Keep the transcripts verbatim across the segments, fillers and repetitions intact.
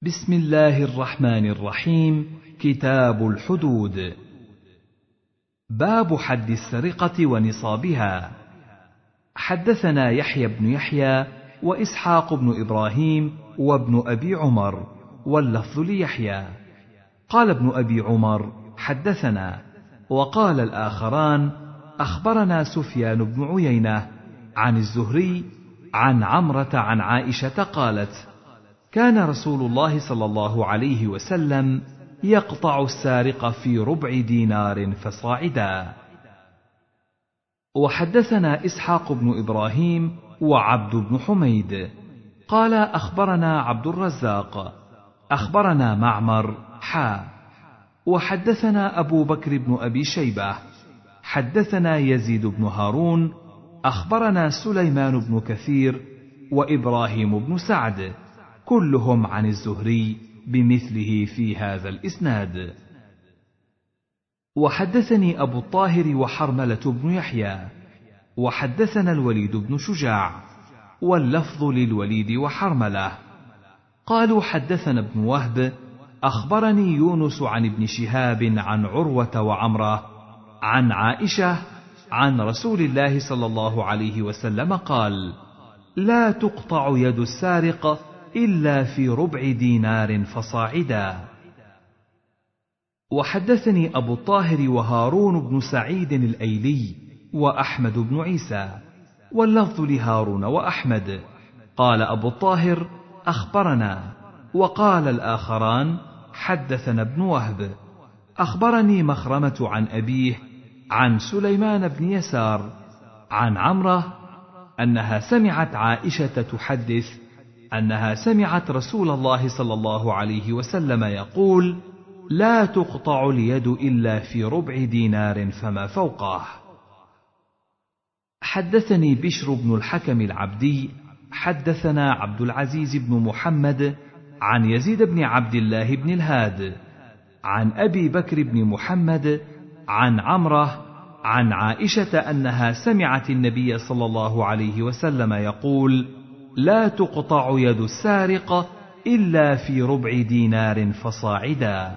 بسم الله الرحمن الرحيم. كتاب الحدود. باب حد السرقة ونصابها. حدثنا يحيى بن يحيى وإسحاق بن إبراهيم وابن أبي عمر، واللفظ ليحيى. قال ابن أبي عمر: حدثنا. وقال الآخران: أخبرنا سفيان بن عيينة عن الزهري عن عمرة عن عائشة قالت: كان رسول الله صلى الله عليه وسلم يقطع السارق في ربع دينار فصاعدا. وحدثنا إسحاق بن إبراهيم وعبد بن حميد قال: أخبرنا عبد الرزاق أخبرنا معمر حا وحدثنا أبو بكر بن أبي شيبة حدثنا يزيد بن هارون أخبرنا سليمان بن كثير وإبراهيم بن سعد كلهم عن الزهري بمثله في هذا الإسناد. وحدثني أبو الطاهر وحرملة بن يحيى وحدثنا الوليد بن شجاع، واللفظ للوليد وحرملة. قالوا: حدثنا ابن وهب أخبرني يونس عن ابن شهاب عن عروة وعمرة عن عائشة عن رسول الله صلى الله عليه وسلم قال: لا تقطع يد السارق إلا في ربع دينار فصاعدا. وحدثني أبو الطاهر وهارون بن سعيد الأيلي وأحمد بن عيسى، واللفظ لهارون وأحمد. قال أبو الطاهر: أخبرنا. وقال الآخران: حدثنا ابن وهب أخبرني مخرمة عن أبيه عن سليمان بن يسار عن عمرة أنها سمعت عائشة تحدث أنها سمعت رسول الله صلى الله عليه وسلم يقول: لا تقطع اليد إلا في ربع دينار فما فوقه. حدثني بشر بن الحكم العبدي حدثنا عبد العزيز بن محمد عن يزيد بن عبد الله بن الهاد عن أبي بكر بن محمد عن عمرة عن عائشة أنها سمعت النبي صلى الله عليه وسلم يقول: لا تقطع يد السارق إلا في ربع دينار فصاعدا.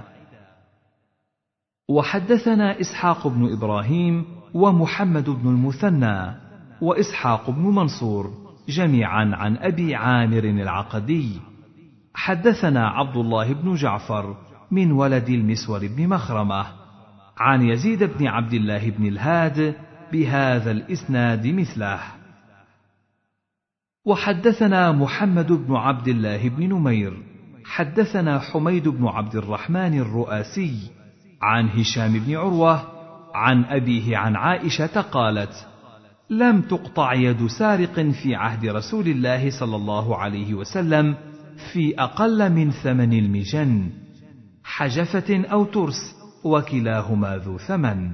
وحدثنا إسحاق بن إبراهيم ومحمد بن المثنى وإسحاق بن منصور جميعا عن أبي عامر العقدي. حدثنا عبد الله بن جعفر من ولد المسور بن مخرمة عن يزيد بن عبد الله بن الهاد بهذا الإسناد مثله. وحدثنا محمد بن عبد الله بن نمير حدثنا حميد بن عبد الرحمن الرؤاسي عن هشام بن عروة عن أبيه عن عائشة قالت: لم تقطع يد سارق في عهد رسول الله صلى الله عليه وسلم في أقل من ثمن المجن، حجفة أو ترس، وكلاهما ذو ثمن.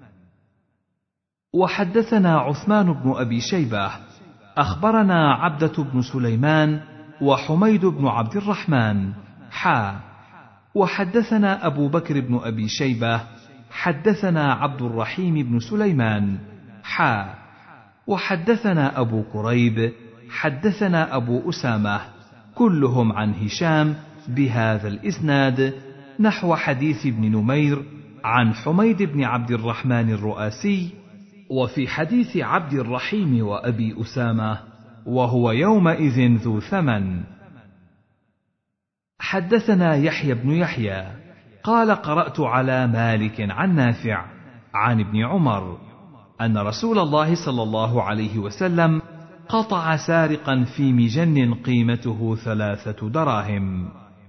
وحدثنا عثمان بن أبي شيبة أخبرنا عبدة بن سليمان وحميد بن عبد الرحمن حا وحدثنا أبو بكر بن أبي شيبة حدثنا عبد الرحيم بن سليمان حا وحدثنا أبو كريب حدثنا أبو أسامة كلهم عن هشام بهذا الإسناد نحو حديث ابن نمير عن حميد بن عبد الرحمن الرؤاسي، وفي حديث عبد الرحيم وأبي أسامة وهو يومئذ ذو ثمن. حدثنا يحيى بن يحيى قال: قرأت على مالك عن نافع عن ابن عمر أن رسول الله صلى الله عليه وسلم قطع سارقا في مجن قيمته ثلاثة دراهم.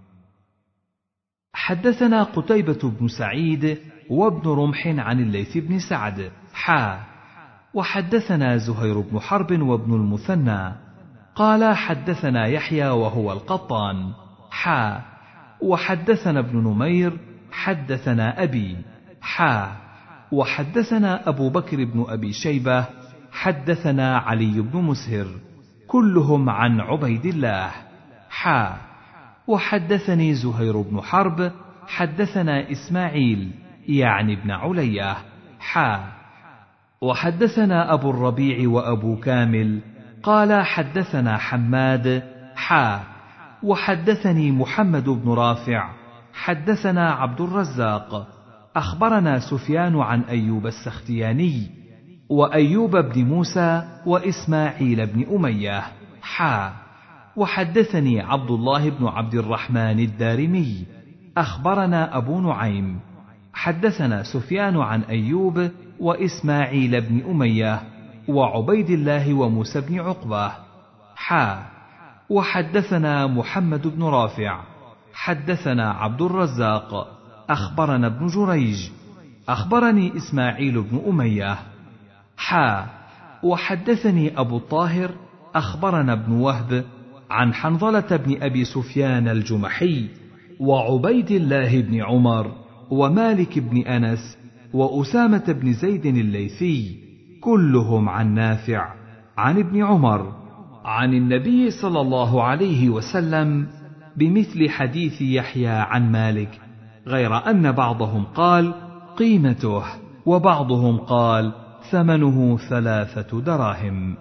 حدثنا قتيبة بن سعيد وابن رمح عن الليث بن سعد حا وحدثنا زهير بن حرب وابن المثنى قال: حدثنا يحيى وهو القطان حا وحدثنا ابن نمير حدثنا أبي حا وحدثنا أبو بكر بن أبي شيبة حدثنا علي بن مسهر كلهم عن عبيد الله حا وحدثني زهير بن حرب حدثنا إسماعيل يعني ابن علية حا وحدثنا أبو الربيع وأبو كامل قال: حدثنا حماد حا وحدثني محمد بن رافع حدثنا عبد الرزاق أخبرنا سفيان عن أيوب السختياني وأيوب بن موسى وإسماعيل بن أمية حا وحدثني عبد الله بن عبد الرحمن الدارمي أخبرنا أبو نعيم حدثنا سفيان عن أيوب وإسماعيل بن أمية وعبيد الله وموسى بن عقبة حا وحدثنا محمد بن رافع حدثنا عبد الرزاق أخبرنا ابن جريج أخبرني إسماعيل بن أمية حا وحدثني أبو الطاهر أخبرنا ابن وهب عن حنظلة بن أبي سفيان الجمحي وعبيد الله بن عمر ومالك بن أنس وأسامة بن زيد الليثي كلهم عن نافع عن ابن عمر عن النبي صلى الله عليه وسلم بمثل حديث يحيى عن مالك، غير أن بعضهم قال قيمته وبعضهم قال ثمنه ثلاثة دراهم.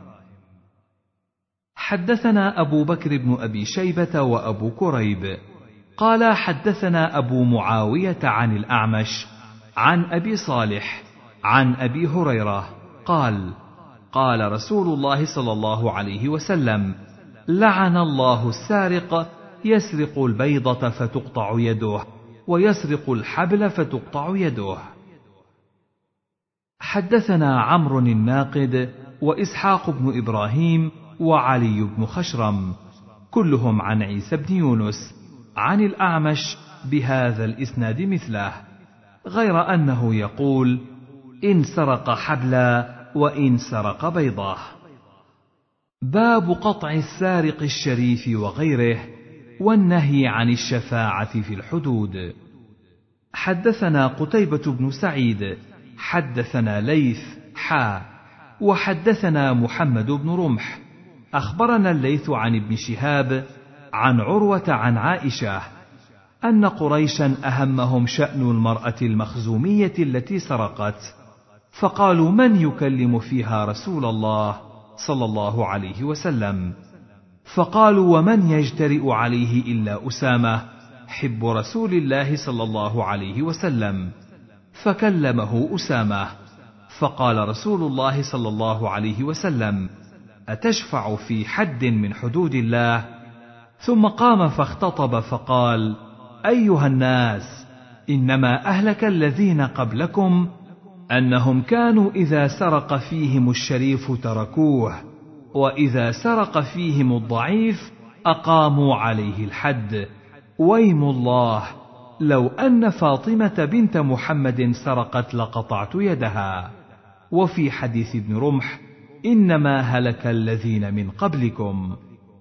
حدثنا أبو بكر بن أبي شيبة وأبو كريب قال حدثنا أبو معاوية عن الأعمش عن أبي صالح عن أبي هريرة قال قال رسول الله صلى الله عليه وسلم لعن الله السارق يسرق البيضة فتقطع يده ويسرق الحبل فتقطع يده. حدثنا عمرو الناقد وإسحاق بن إبراهيم وعلي بن خشرم كلهم عن عيسى بن يونس عن الأعمش بهذا الإسناد مثله، غير أنه يقول إن سرق حبلا وإن سرق بيضة. باب قطع السارق الشريف وغيره والنهي عن الشفاعة في الحدود. حدثنا قتيبة بن سعيد حدثنا ليث حا وحدثنا محمد بن رمح أخبرنا الليث عن ابن شهاب عن عروة عن عائشة أن قريشا أهمهم شأن المرأة المخزومية التي سرقت، فقالوا من يكلم فيها رسول الله صلى الله عليه وسلم؟ فقالوا ومن يجترئ عليه إلا أسامة حب رسول الله صلى الله عليه وسلم، فكلمه أسامة، فقال رسول الله صلى الله عليه وسلم أتشفع في حد من حدود الله؟ ثم قام فاختطب فقال أيها الناس، إنما أهلك الذين قبلكم أنهم كانوا إذا سرق فيهم الشريف تركوه، وإذا سرق فيهم الضعيف أقاموا عليه الحد. ويم الله لو أن فاطمة بنت محمد سرقت لقطعت يدها. وفي حديث ابن رمح إنما هلك الذين من قبلكم.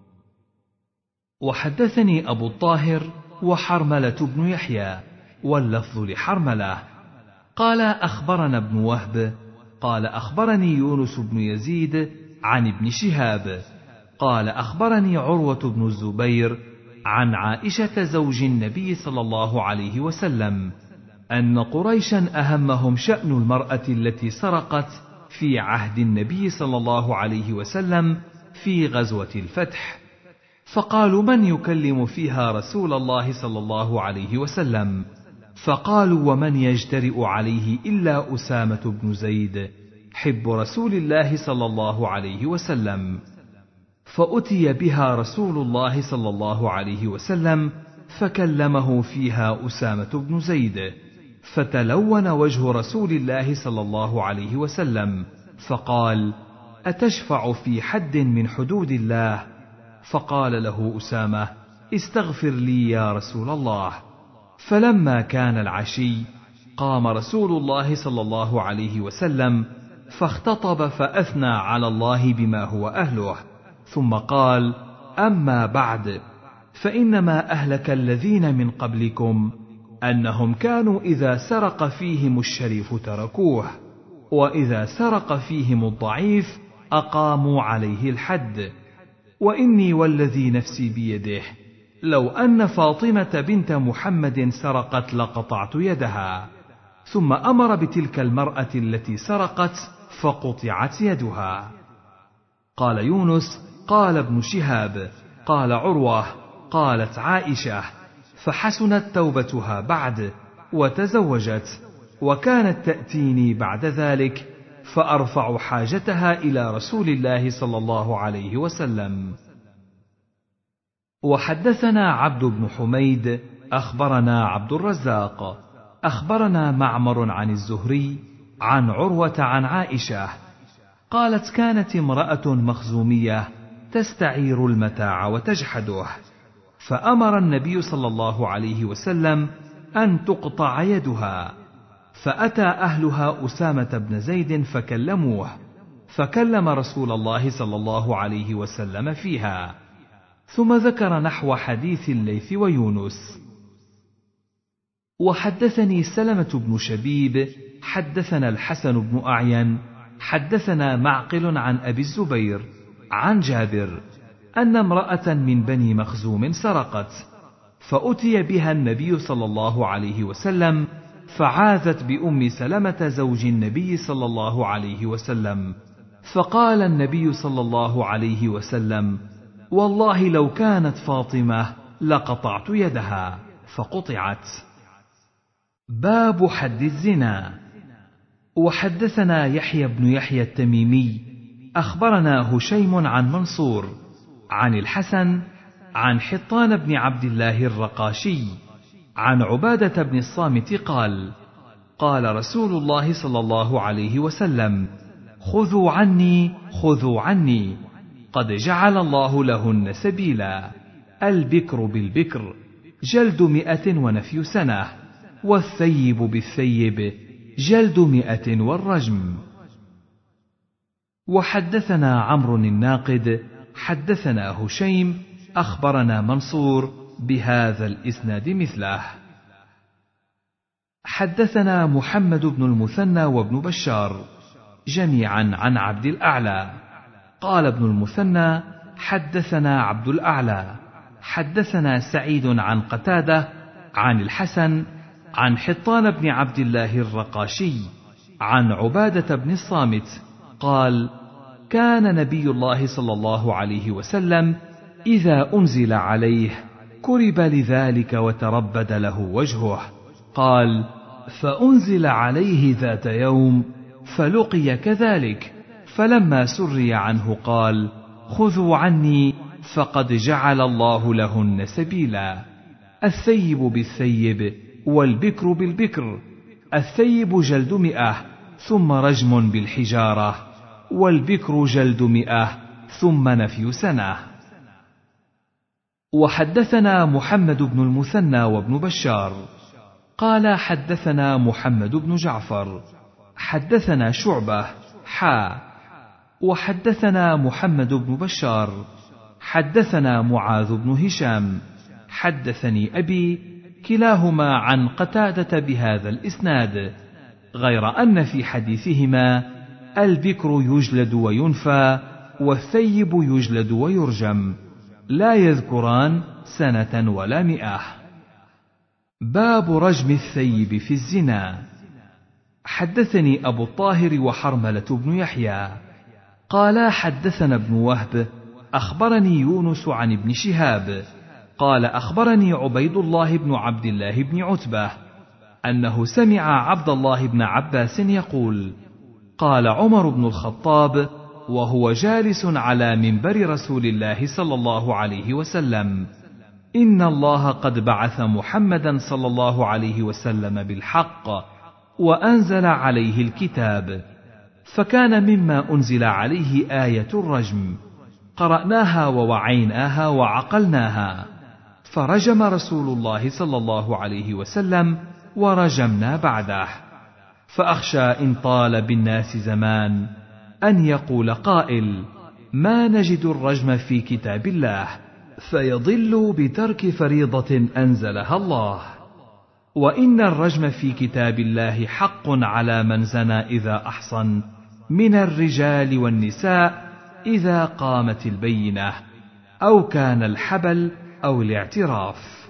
وحدثني أبو الطاهر وحرملة بن يحيى واللفظ لحرملة قال أخبرنا ابن وهب قال أخبرني يونس بن يزيد عن ابن شهاب قال أخبرني عروة بن الزبير عن عائشة زوج النبي صلى الله عليه وسلم أن قريشا أهمهم شأن المرأة التي سرقت في عهد النبي صلى الله عليه وسلم في غزوة الفتح، فقالوا من يكلم فيها رسول الله صلى الله عليه وسلم؟ فقالوا ومن يجترئ عليه إلا أسامة بن زيد حب رسول الله صلى الله عليه وسلم. فأتي بها رسول الله صلى الله عليه وسلم فكلمه فيها أسامة بن زيد، فتلون وجه رسول الله صلى الله عليه وسلم فقال أتشفع في حد من حدود الله؟ فقال له أسامة استغفر لي يا رسول الله. فلما كان العشي قام رسول الله صلى الله عليه وسلم فاختطب فأثنى على الله بما هو أهله، ثم قال أما بعد فإنما أهلك الذين من قبلكم أنهم كانوا إذا سرق فيهم الشريف تركوه، وإذا سرق فيهم الضعيف أقاموا عليه الحد. وإني والذي نفسي بيده لو أن فاطمة بنت محمد سرقت لقطعت يدها. ثم أمر بتلك المرأة التي سرقت فقطعت يدها. قال يونس قال ابن شهاب قال عروة قالت عائشة: فحسنت توبتها بعد وتزوجت، وكانت تأتيني بعد ذلك فأرفع حاجتها إلى رسول الله صلى الله عليه وسلم. وحدثنا عبد بن حميد أخبرنا عبد الرزاق أخبرنا معمر عن الزهري عن عروة عن عائشة قالت: كانت امرأة مخزومية تستعير المتاع وتجحده، فأمر النبي صلى الله عليه وسلم أن تقطع يدها، فأتى أهلها أسامة بن زيد فكلموه، فكلم رسول الله صلى الله عليه وسلم فيها، ثم ذكر نحو حديث الليث ويونس. وحدثني سلمة بن شبيب حدثنا الحسن بن أعين حدثنا معقل عن أبي الزبير عن جابر أن امرأة من بني مخزوم سرقت، فأتي بها النبي صلى الله عليه وسلم فعاذت بأم سلمة زوج النبي صلى الله عليه وسلم، فقال النبي صلى الله عليه وسلم: والله لو كانت فاطمة لقطعت يدها، فقطعت. باب حد الزنا. وحدثنا يحيى بن يحيى التميمي أخبرنا هشيم عن منصور عن الحسن عن حطان بن عبد الله الرقاشي عن عبادة بن الصامت قال: قال رسول الله صلى الله عليه وسلم: خذوا عني خذوا عني، قد جعل الله لهن سبيلا، البكر بالبكر جلد مئة ونفي سنة، والثيب بالثيب جلد مئة والرجم. وحدثنا عمرو الناقد حدثنا هشيم أخبرنا منصور بهذا الإسناد مثله. حدثنا محمد بن المثنى وابن بشار جميعا عن عبد الأعلى قال ابن المثنى: حدثنا عبد الأعلى حدثنا سعيد عن قتادة عن الحسن عن حطان بن عبد الله الرقاشي عن عبادة بن الصامت قال: كان نبي الله صلى الله عليه وسلم إذا أنزل عليه كرب لذلك وتربد له وجهه. قال: فأنزل عليه ذات يوم فلقي كذلك، فلما سري عنه قال: خذوا عني فقد جعل الله لهن سبيلا، الثيب بالثيب والبكر بالبكر، الثيب جلد مئة ثم رجم بالحجارة، والبكر جلد مئة ثم نفي سنة. وحدثنا محمد بن المثنى وابن بشار قال: حدثنا محمد بن جعفر حدثنا شعبة حا وحدثنا محمد بن بشار حدثنا معاذ بن هشام حدثني أبي كلاهما عن قتادة بهذا الإسناد، غير أن في حديثهما البكر يجلد وينفى والثيب يجلد ويرجم، لا يذكران سنة ولا مئة. باب رجم الثيب في الزنا. حدثني أبو الطاهر وحرملة بن يحيى قالا حدثنا ابن وهب أخبرني يونس عن ابن شهاب قال: أخبرني عبيد الله بن عبد الله بن عتبة أنه سمع عبد الله بن عباس يقول: قال عمر بن الخطاب وهو جالس على منبر رسول الله صلى الله عليه وسلم: إن الله قد بعث محمدا صلى الله عليه وسلم بالحق وأنزل عليه الكتاب، فكان مما أنزل عليه آية الرجم، قرأناها ووعيناها وعقلناها، فرجم رسول الله صلى الله عليه وسلم ورجمنا بعده. فأخشى إن طال بالناس زمان أن يقول قائل: ما نجد الرجم في كتاب الله، فيضل بترك فريضة أنزلها الله. وإن الرجم في كتاب الله حق على من زنى إذا أحصن من الرجال والنساء إذا قامت البينة أو كان الحبل أو الاعتراف.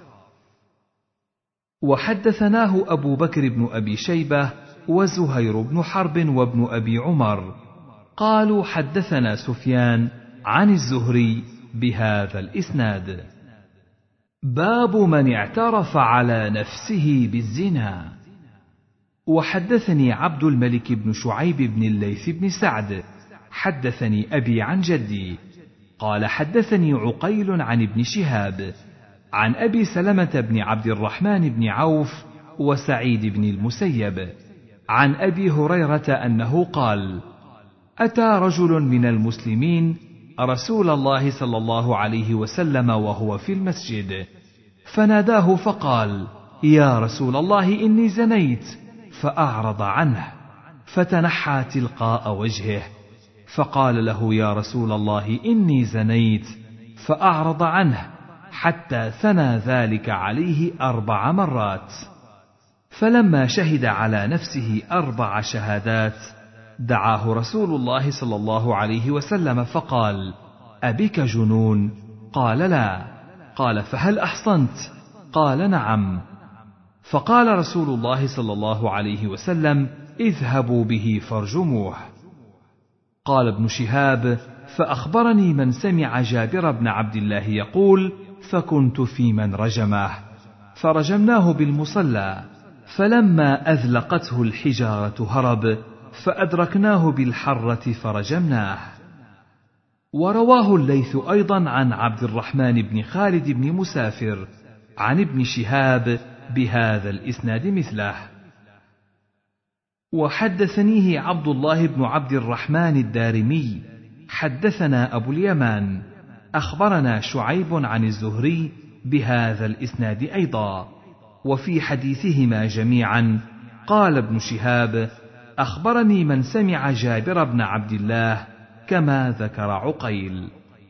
وحدثناه أبو بكر بن أبي شيبة وزهير بن حرب وابن أبي عمر قالوا: حدثنا سفيان عن الزهري بهذا الإسناد. باب من اعترف على نفسه بالزنا. وحدثني عبد الملك بن شعيب بن الليث بن سعد حدثني أبي عن جدي قال حدثني عقيل عن ابن شهاب عن أبي سلمة بن عبد الرحمن بن عوف وسعيد بن المسيب عن أبي هريرة أنه قال: أتى رجل من المسلمين رسول الله صلى الله عليه وسلم وهو في المسجد، فناداه فقال: يا رسول الله إني زنيت، فأعرض عنه، فتنحى تلقاء وجهه، فقال له: يا رسول الله إني زنيت، فأعرض عنه، حتى ثنى ذلك عليه أربع مرات. فلما شهد على نفسه أربع شهادات دعاه رسول الله صلى الله عليه وسلم فقال: أبك جنون؟ قال: لا. قال: فهل أحصنت؟ قال: نعم. فقال رسول الله صلى الله عليه وسلم: اذهبوا به فارجموه. قال ابن شهاب: فأخبرني من سمع جابر بن عبد الله يقول: فكنت في من رجمه، فرجمناه بالمصلى، فلما أذلقته الحجارة هرب، فأدركناه بالحرة فرجمناه. ورواه الليث أيضا عن عبد الرحمن بن خالد بن مسافر عن ابن شهاب بهذا الإسناد مثله. وحدثنيه عبد الله بن عبد الرحمن الدارمي حدثنا أبو اليمان أخبرنا شعيب عن الزهري بهذا الإسناد أيضا. وفي حديثهما جميعا قال ابن شهاب: أخبرني من سمع جابر بن عبد الله كما ذكر عقيل.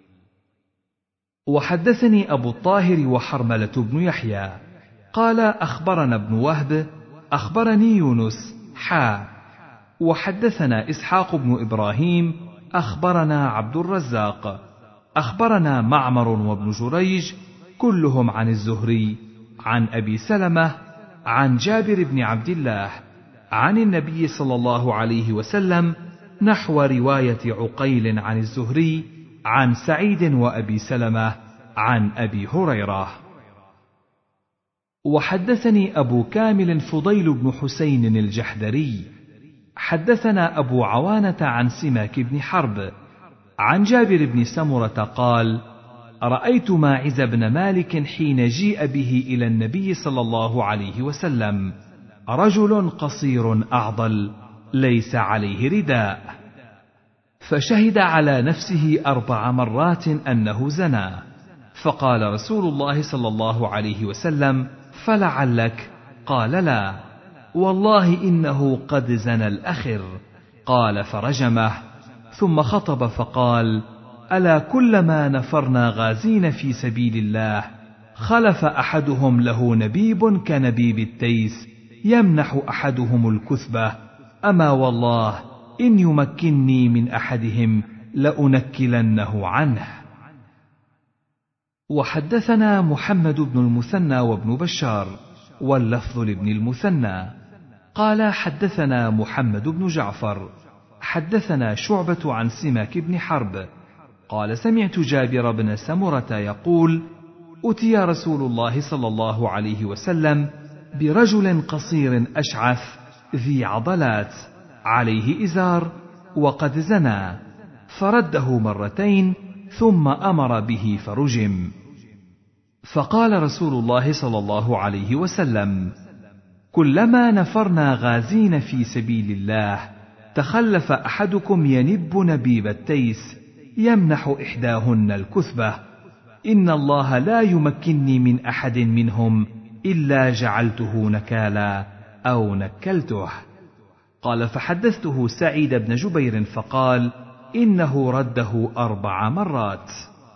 وحدثني أبو الطاهر وحرملة بن يحيى قال أخبرنا ابن وهب أخبرني يونس حا وحدثنا إسحاق بن إبراهيم أخبرنا عبد الرزاق أخبرنا معمر وابن جريج كلهم عن الزهري عن أبي سلمة عن جابر بن عبد الله عن النبي صلى الله عليه وسلم نحو رواية عقيل عن الزهري عن سعيد وأبي سلمة عن أبي هريرة. وحدثني أبو كامل فضيل بن حسين الجحدري حدثنا أبو عوانة عن سماك بن حرب عن جابر بن سمرة قال: رأيت ماعز بن مالك حين جيء به إلى النبي صلى الله عليه وسلم، رجل قصير أعضل ليس عليه رداء، فشهد على نفسه أربع مرات أنه زنى، فقال رسول الله صلى الله عليه وسلم: فلعلك؟ قال: لا، والله إنه قد زنى الأخر. قال: فرجمه، ثم خطب فقال: ألا كلما نفرنا غازين في سبيل الله خلف أحدهم له نبيب كنبيب التيس يمنح أحدهم الكثبة، أما والله إن يمكنني من أحدهم لأنكلنه عنه. وحدثنا محمد بن المثنى وابن بشار واللفظ لابن المثنى قال حدثنا محمد بن جعفر حدثنا شعبة عن سماك بن حرب قال: سمعت جابر بن سمرة يقول: أتي رسول الله صلى الله عليه وسلم برجل قصير أشعث ذي عضلات عليه إزار وقد زنى، فرده مرتين ثم أمر به فرجم. فقال رسول الله صلى الله عليه وسلم: كلما نفرنا غازين في سبيل الله تخلف أحدكم ينب نبيب التيس يمنح إحداهن الكثبة، إن الله لا يمكنني من أحد منهم إلا جعلته نكالا أو نكلته. قال: فحدثته سعيد بن جبير فقال: إنه رده أربع مرات.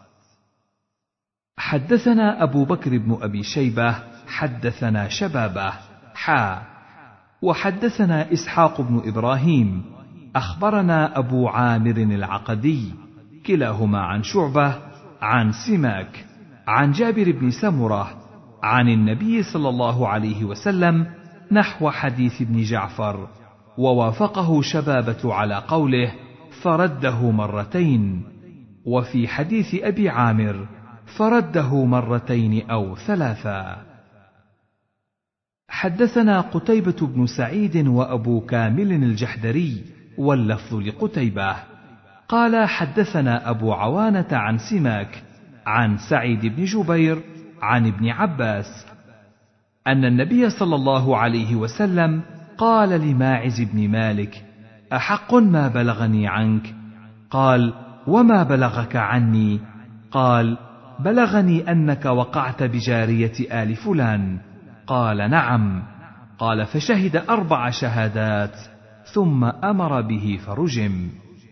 حدثنا أبو بكر بن أبي شيبة حدثنا شبابه حا وحدثنا إسحاق بن إبراهيم أخبرنا أبو عامر العقدي كلاهما عن شعبة عن سماك عن جابر بن سمرة عن النبي صلى الله عليه وسلم نحو حديث ابن جعفر، ووافقه شبابة على قوله: فرده مرتين. وفي حديث أبي عامر: فرده مرتين أو ثلاثا. حدثنا قتيبة بن سعيد وأبو كامل الجحدري واللفظ لقتيبة قال حدثنا أبو عوانة عن سماك عن سعيد بن جبير عن ابن عباس أن النبي صلى الله عليه وسلم قال لماعز بن مالك: أحق ما بلغني عنك؟ قال: وما بلغك عني؟ قال: بلغني أنك وقعت بجارية آل فلان. قال: نعم. قال: فشهد أربع شهادات ثم أمر به فرجم.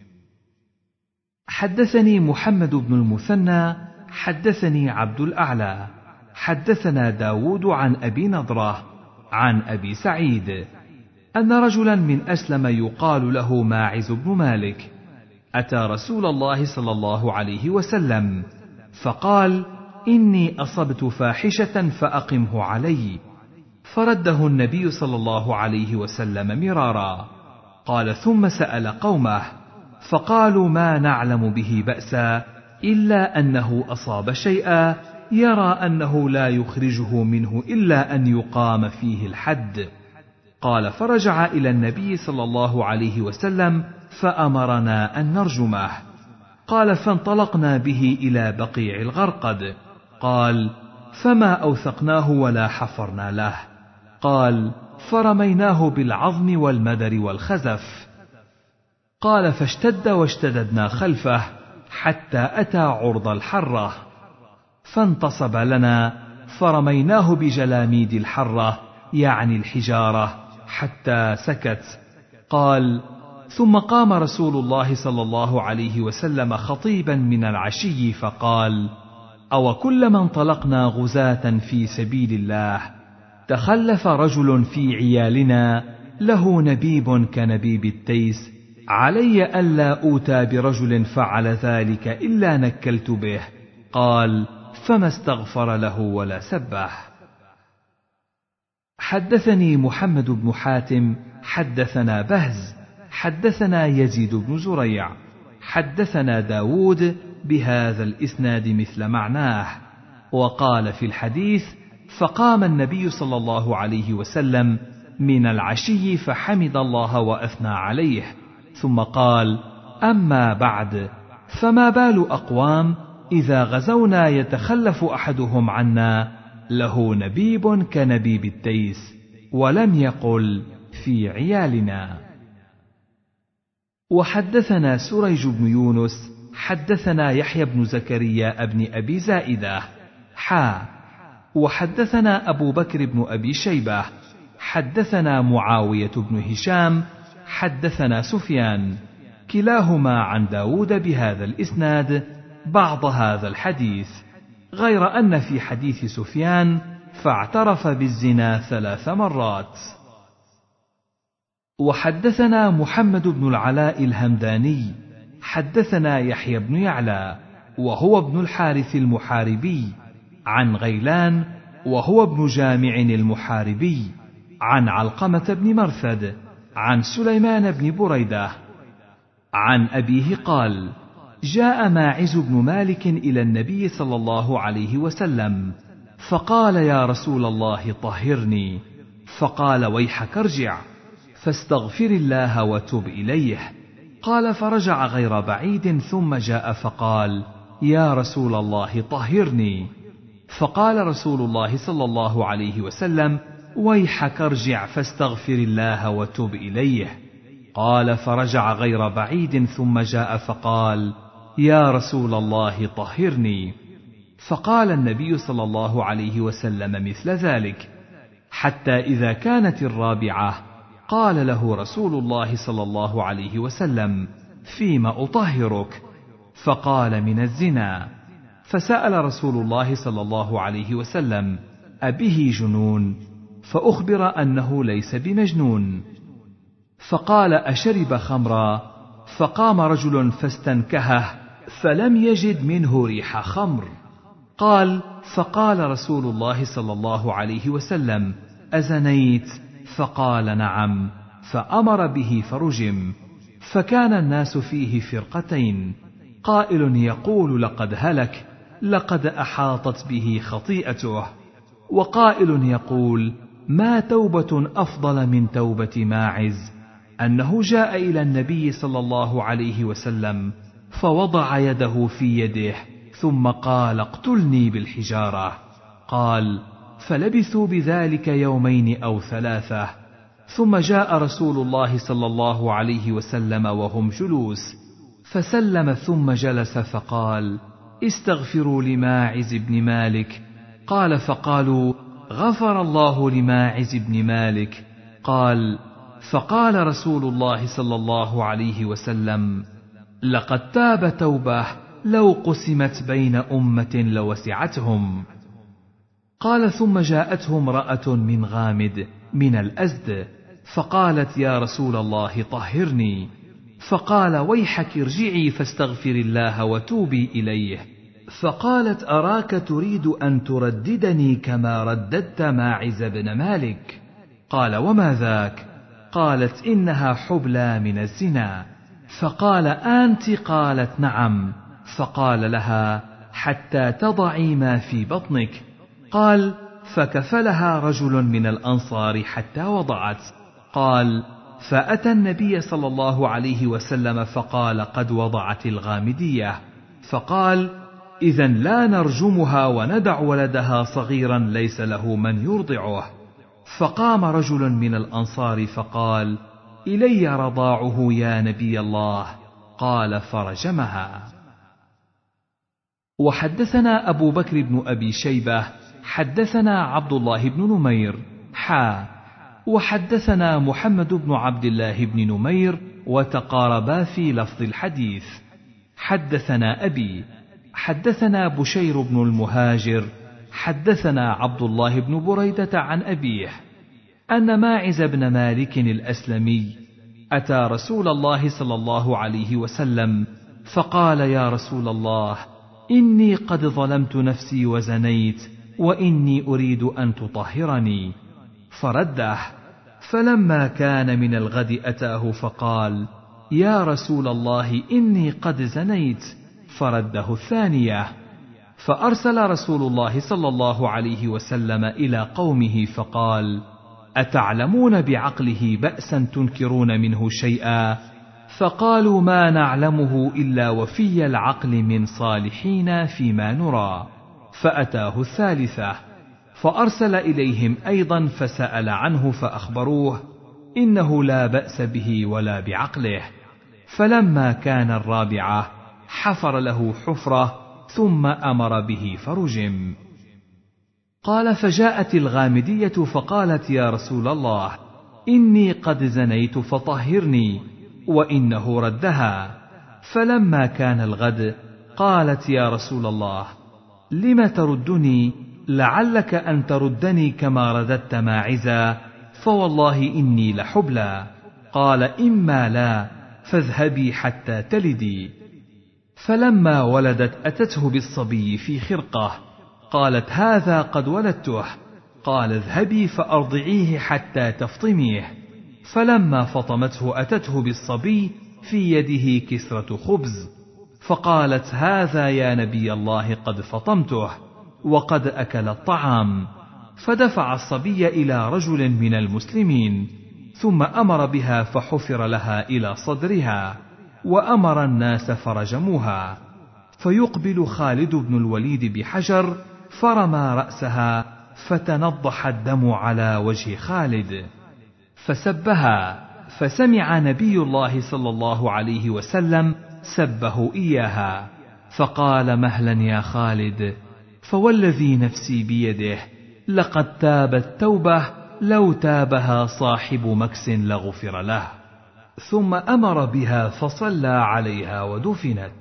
حدثني محمد بن المثنى حدثني عبد الأعلى حدثنا داود عن أبي نضرة عن أبي سعيد أن رجلا من أسلم يقال له ماعز بن مالك أتى رسول الله صلى الله عليه وسلم فقال: إني أصبت فاحشة فأقمه علي. فرده النبي صلى الله عليه وسلم مرارا. قال: ثم سأل قومه فقالوا: ما نعلم به بأسا إلا أنه أصاب شيئا يرى أنه لا يخرجه منه إلا أن يقام فيه الحد. قال: فرجع إلى النبي صلى الله عليه وسلم فأمرنا أن نرجمه. قال: فانطلقنا به إلى بقيع الغرقد. قال: فما أوثقناه ولا حفرنا له. قال: فرميناه بالعظم والمدر والخزف. قال: فاشتد واشتددنا خلفه حتى أتى عرض الحرة فانتصب لنا فرميناه بجلاميد الحرة يعني الحجارة حتى سكت. قال: ثم قام رسول الله صلى الله عليه وسلم خطيبا من العشي فقال: أو كلما انطلقنا غزاة في سبيل الله تخلف رجل في عيالنا له نبيب كنبيب التيس علي ألا أوتى برجل فعل ذلك إلا نكلت به. قال: فما استغفر له ولا سبه. حدثني محمد بن حاتم حدثنا بهز حدثنا يزيد بن زريع حدثنا داود بهذا الإسناد مثل معناه. وقال في الحديث: فقام النبي صلى الله عليه وسلم من العشي فحمد الله وأثنى عليه ثم قال: أما بعد، فما بال أقوام إذا غزونا يتخلف أحدهم عنا له نبيب كنبيب التيس ولم يقل في عيالنا. وحدثنا سريج بن يونس حدثنا يحيى بن زكريا بن أبي زائدة حا وحدثنا أبو بكر بن أبي شيبة حدثنا معاوية بن هشام حدثنا سفيان كلاهما عن داود بهذا الإسناد بعض هذا الحديث، غير أن في حديث سفيان فاعترف بالزنا ثلاث مرات. وحدثنا محمد بن العلاء الهمداني حدثنا يحيى بن يعلى وهو ابن الحارث المحاربي عن غيلان وهو ابن جامع المحاربي عن علقمة بن مرثد عن سليمان بن بريدة عن أبيه قال: جاء ماعز بن مالك إلى النبي صلى الله عليه وسلم فقال: يا رسول الله طهرني. فقال: ويحك ارجع فاستغفر الله وتب إليه. قال: فرجع غير بعيد ثم جاء فقال: يا رسول الله طهرني. فقال رسول الله صلى الله عليه وسلم: ويحك ارجع فاستغفر الله وتب إليه. قال: فرجع غير بعيد ثم جاء فقال: يا رسول الله طهرني. فقال النبي صلى الله عليه وسلم مثل ذلك، حتى إذا كانت الرابعة قال له رسول الله صلى الله عليه وسلم: فيما أطهرك؟ فقال: من الزنا. فسأل رسول الله صلى الله عليه وسلم: أبه جنون؟ فأخبر أنه ليس بمجنون. فقال: أشرب خمرا؟ فقام رجل فاستنكهه فلم يجد منه ريح خمر. قال: فقال رسول الله صلى الله عليه وسلم: أزنيت؟ فقال: نعم. فأمر به فرجم. فكان الناس فيه فرقتين، قائل يقول: لقد هلك، لقد أحاطت به خطيئته. وقائل يقول: ما توبة أفضل من توبة ماعز، أنه جاء إلى النبي صلى الله عليه وسلم فوضع يده في يده ثم قال: اقتلني بالحجارة. قال: فلبثوا بذلك يومين أو ثلاثة، ثم جاء رسول الله صلى الله عليه وسلم وهم جلوس، فسلم ثم جلس فقال: استغفروا لماعز بن مالك. قال: فقالوا: غفر الله لماعز بن مالك. قال: فقال رسول الله صلى الله عليه وسلم: لقد تاب توبة لو قسمت بين أمة لوسعتهم. قال: ثم جاءته امرأة من غامد من الأزد فقالت: يا رسول الله طهرني. فقال: ويحك ارجعي فاستغفر الله وتوبي إليه. فقالت: أراك تريد أن ترددني كما رددت ماعز بن مالك. قال: وما ذاك؟ قالت: إنها حبلى من الزنا. فقال: أنت؟ قالت: نعم. فقال لها: حتى تضعي ما في بطنك. قال: فكفلها رجل من الأنصار حتى وضعت. قال: فأتى النبي صلى الله عليه وسلم فقال: قد وضعت الغامدية. فقال: إذن لا نرجمها وندع ولدها صغيرا ليس له من يرضعه. فقام رجل من الأنصار فقال: إلي رضاعه يا نبي الله. قال: فرجمها. وحدثنا أبو بكر بن أبي شيبة حدثنا عبد الله بن نمير حا وحدثنا محمد بن عبد الله بن نمير وتقاربا في لفظ الحديث. حدثنا أبي حدثنا بشير بن المهاجر حدثنا عبد الله بن بريدة عن أبيه أن ماعز بن مالك الأسلمي أتى رسول الله صلى الله عليه وسلم فقال: يا رسول الله، إني قد ظلمت نفسي وزنيت، وإني أريد أن تطهرني. فرده، فلما كان من الغد أتاه فقال: يا رسول الله، إني قد زنيت. فرده الثانية. فأرسل رسول الله صلى الله عليه وسلم إلى قومه فقال: أتعلمون بعقله بأسا تنكرون منه شيئا؟ فقالوا: ما نعلمه إلا وفي العقل من صالحين فيما نرى. فأتاه الثالثة، فأرسل إليهم أيضا فسأل عنه فأخبروه إنه لا بأس به ولا بعقله. فلما كان الرابعة حفر له حفرة ثم أمر به فرجم. قال: فجاءت الغامدية فقالت: يا رسول الله، إني قد زنيت فطهرني، وإنه ردها. فلما كان الغد قالت: يا رسول الله، لم تردني؟ لعلك أن تردني كما رددت ماعزا، فوالله إني لحبلى. قال: إما لا، فاذهبي حتى تلدي. فلما ولدت أتته بالصبي في خرقة، قالت: هذا قد ولدته. قال: اذهبي فأرضعيه حتى تفطميه. فلما فطمته أتته بالصبي في يده كسرة خبز، فقالت: هذا يا نبي الله قد فطمته وقد أكل الطعام. فدفع الصبي إلى رجل من المسلمين، ثم أمر بها فحفر لها إلى صدرها، وأمر الناس فرجموها. فيقبل خالد بن الوليد بحجر فرمى رأسها، فتنضح الدم على وجه خالد، فسبها، فسمع نبي الله صلى الله عليه وسلم سبه إياها، فقال: مهلا يا خالد، فوالذي نفسي بيده لقد تابت توبة لو تابها صاحب مكس لغفر له. ثم أمر بها فصلى عليها ودفنت.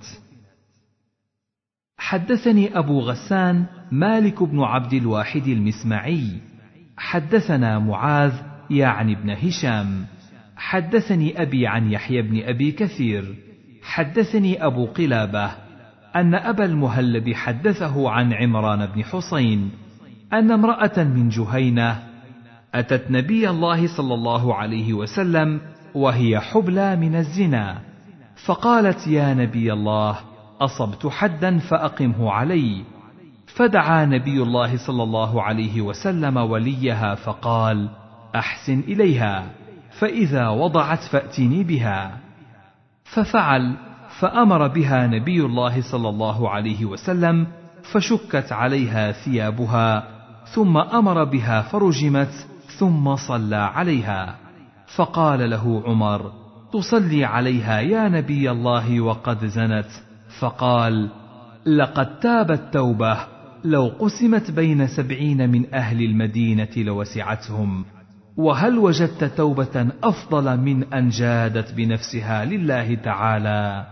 حدثني أبو غسان مالك بن عبد الواحد المسمعي حدثنا معاذ يعني ابن هشام حدثني أبي عن يحيى بن أبي كثير حدثني أبو قلابة أن أبا المهلب حدثه عن عمران بن حسين أن امرأة من جهينة أتت نبي الله صلى الله عليه وسلم وهي حبلى من الزنا، فقالت: يا نبي الله، أصبت حدا فأقمه علي. فدعا نبي الله صلى الله عليه وسلم وليها فقال: أحسن إليها، فإذا وضعت فأتني بها. ففعل، فأمر بها نبي الله صلى الله عليه وسلم، فشكت عليها ثيابها، ثم أمر بها فرجمت، ثم صلى عليها. فقال له عمر: تصلي عليها يا نبي الله وقد زنت؟ فقال: لقد تابت توبة، لو قسمت بين سبعين من أهل المدينة لوسعتهم، وهل وجدت توبة أفضل من أن جادت بنفسها لله تعالى؟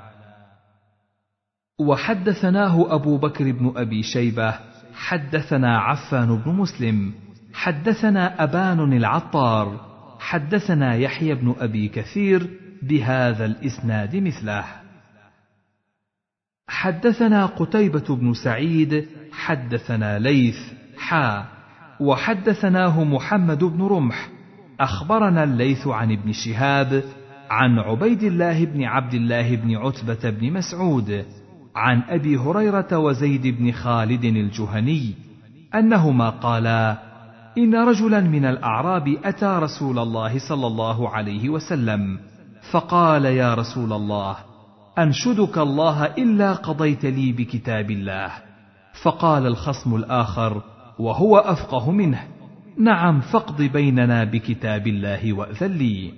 وحدثناه أبو بكر بن أبي شيبة حدثنا عفان بن مسلم حدثنا أبان العطار حدثنا يحيى بن أبي كثير بهذا الإسناد مثله. حدثنا قتيبة بن سعيد حدثنا ليث حا وحدثناه محمد بن رمح أخبرنا الليث عن ابن شهاب عن عبيد الله بن عبد الله بن عتبة بن مسعود عن أبي هريرة وزيد بن خالد الجهني أنهما قالا: إن رجلا من الأعراب أتى رسول الله صلى الله عليه وسلم فقال: يا رسول الله، أنشدك الله إلا قضيت لي بكتاب الله. فقال الخصم الآخر وهو أفقه منه: نعم، فاقض بيننا بكتاب الله وأذن لي.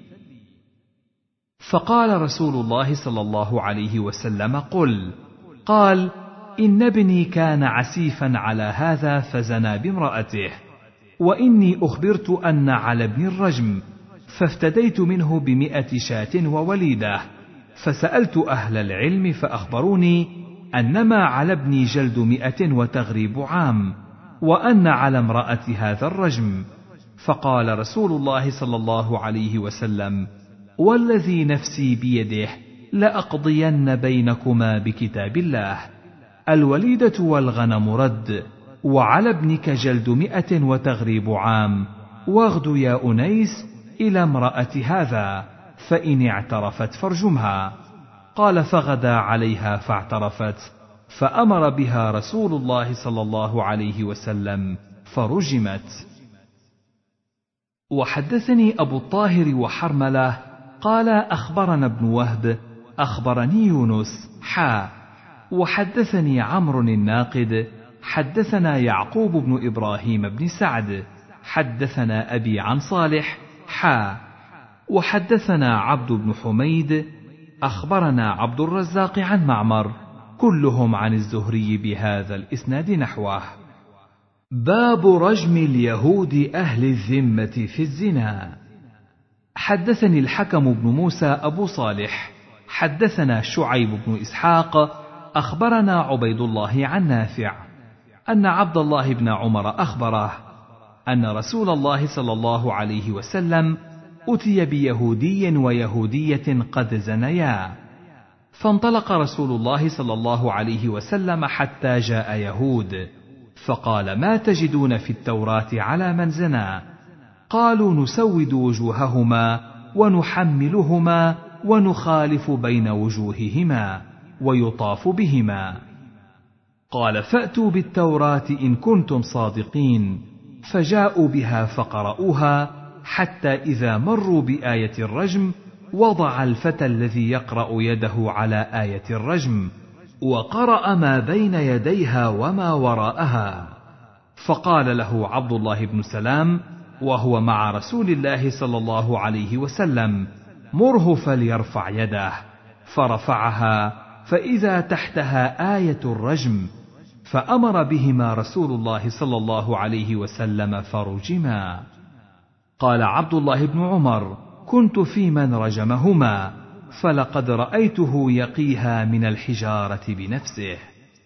فقال رسول الله صلى الله عليه وسلم: قل. قال: إن ابني كان عسيفا على هذا فزنى بامرأته، وإني أخبرت أن على ابن الرجم، فافتديت منه بمئة شاة ووليدة، فسألت أهل العلم فأخبروني أنما على ابني جلد مئة وتغريب عام، وأن على امرأة هذا الرجم. فقال رسول الله صلى الله عليه وسلم: والذي نفسي بيده لأقضين بينكما بكتاب الله، الوليدة والغنم رد، وعلى ابنك جلد مئة وتغريب عام، واغد يا أنيس إلى امرأة هذا، فإن اعترفت فارجمها. قال: فغدا عليها فاعترفت، فأمر بها رسول الله صلى الله عليه وسلم فرجمت. وحدثني أبو الطاهر وحرملة قال: أخبرنا ابن وهب أخبرني يونس حا وحدثني عمرو الناقد حدثنا يعقوب بن إبراهيم بن سعد حدثنا أبي عن صالح حا وحدثنا عبد بن حميد أخبرنا عبد الرزاق عن معمر كلهم عن الزهري بهذا الإسناد نحوه. باب رجم اليهود أهل الذمة في الزنا. حدثني الحكم بن موسى أبو صالح حدثنا شعيب بن إسحاق أخبرنا عبيد الله عن نافع أن عبد الله بن عمر أخبره أن رسول الله صلى الله عليه وسلم أتي بيهودي ويهودية قد زنيا، فانطلق رسول الله صلى الله عليه وسلم حتى جاء يهود، فقال: ما تجدون في التوراة على من زنا؟ قالوا: نسود وجوههما ونحملهما ونخالف بين وجوههما ويطاف بهما. قال: فأتوا بالتوراة إن كنتم صادقين. فجاءوا بها فقرؤوها حتى إذا مروا بآية الرجم وضع الفتى الذي يقرأ يده على آية الرجم وقرأ ما بين يديها وما وراءها. فقال له عبد الله بن سلام وهو مع رسول الله صلى الله عليه وسلم: مره فليرفع يده. فرفعها فإذا تحتها آية الرجم، فأمر بهما رسول الله صلى الله عليه وسلم فرجما. قال عبد الله بن عمر: كنت في من رجمهما، فلقد رأيته يقيها من الحجارة بنفسه.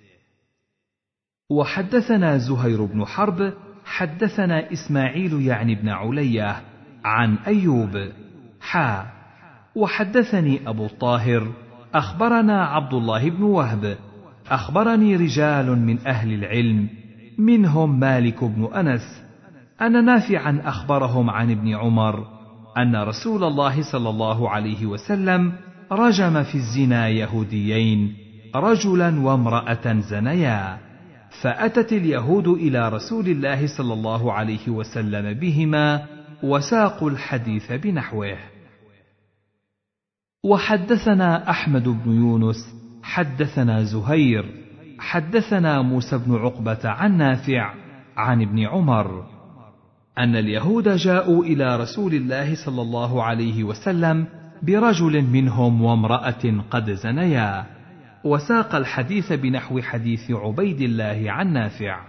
وحدثنا زهير بن حرب حدثنا إسماعيل يعني بن علية عن أيوب حا وحدثني أبو الطاهر أخبرنا عبد الله بن وهب أخبرني رجال من أهل العلم منهم مالك بن أنس أن نافعا أخبرهم عن ابن عمر أن رسول الله صلى الله عليه وسلم رجم في الزنا يهوديين رجلا وامرأة زنيا، فأتت اليهود إلى رسول الله صلى الله عليه وسلم بهما وساقوا الحديث بنحوه. وحدثنا أحمد بن يونس حدثنا زهير حدثنا موسى بن عقبة عن نافع عن ابن عمر أن اليهود جاءوا إلى رسول الله صلى الله عليه وسلم برجل منهم وامرأة قد زنيا، وساق الحديث بنحو حديث عبيد الله عن نافع.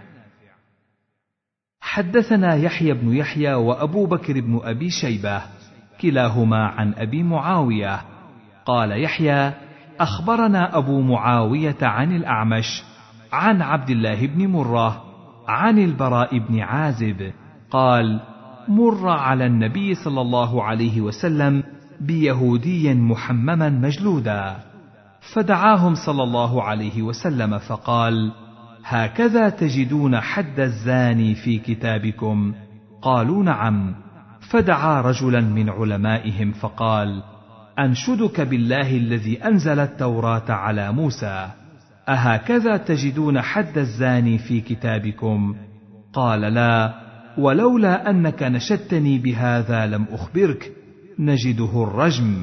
حدثنا يحيى بن يحيى وأبو بكر بن أبي شيبة كلاهما عن أبي معاوية قال يحيى: أخبرنا أبو معاوية عن الأعمش عن عبد الله بن مرة عن البراء بن عازب قال: مر على النبي صلى الله عليه وسلم بيهودي محمما مجلودا، فدعاهم صلى الله عليه وسلم فقال: هكذا تجدون حد الزاني في كتابكم؟ قالوا: نعم. فدعا رجلا من علمائهم فقال: أنشدك بالله الذي أنزل التوراة على موسى، أهكذا تجدون حد الزاني في كتابكم؟ قال: لا، ولولا أنك نشدتني بهذا لم أخبرك، نجده الرجم،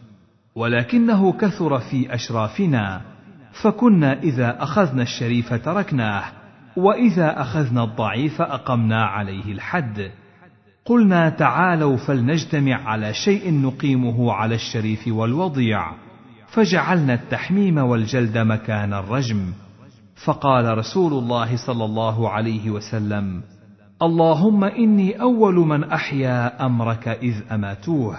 ولكنه كثر في أشرافنا، فكنا إذا أخذنا الشريف تركناه، وإذا أخذنا الضعيف أقمنا عليه الحد. قلنا: تعالوا فلنجتمع على شيء نقيمه على الشريف والوضيع، فجعلنا التحميم والجلد مكان الرجم. فقال رسول الله صلى الله عليه وسلم: اللهم إني أول من أحيا أمرك إذ أماتوه.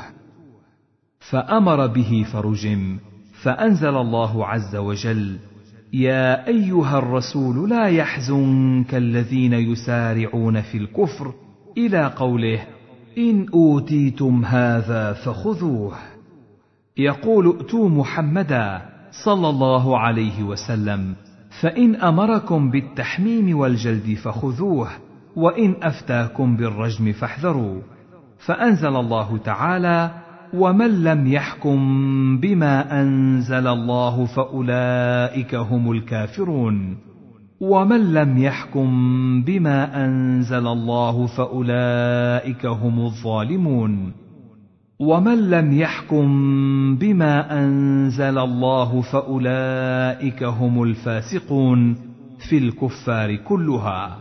فأمر به فرجم، فأنزل الله عز وجل: يا أيها الرسول لا يحزنك الذين يسارعون في الكفر، إلى قوله: إن أوتيتم هذا فخذوه. يقول: ائتوا محمدا صلى الله عليه وسلم، فإن أمركم بالتحميم والجلد فخذوه، وإن أفتاكم بالرجم فاحذروا. فأنزل الله تعالى: ومن لم يحكم بما أنزل الله فأولئك هم الكافرون، ومن لم يحكم بما أنزل الله فأولئك هم الظالمون، ومن لم يحكم بما أنزل الله فأولئك هم الفاسقون في الكفار كلها.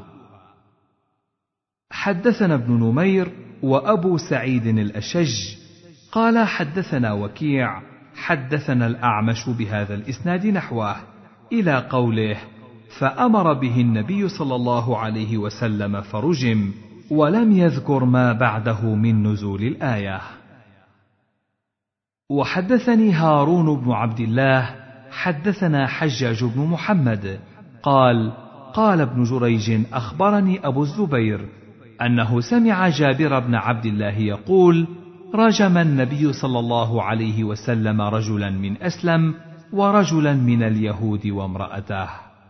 حدثنا ابن نمير وأبو سعيد الأشج قال حدثنا وكيع حدثنا الأعمش بهذا الإسناد نحوه إلى قوله: فأمر به النبي صلى الله عليه وسلم فرجم، ولم يذكر ما بعده من نزول الآية. وحدثني هارون بن عبد الله حدثنا حجاج بن محمد قال: قال ابن جريج: أخبرني أبو الزبير أنه سمع جابر بن عبد الله يقول: رجم النبي صلى الله عليه وسلم رجلا من أسلم ورجلا من اليهود وامرأته.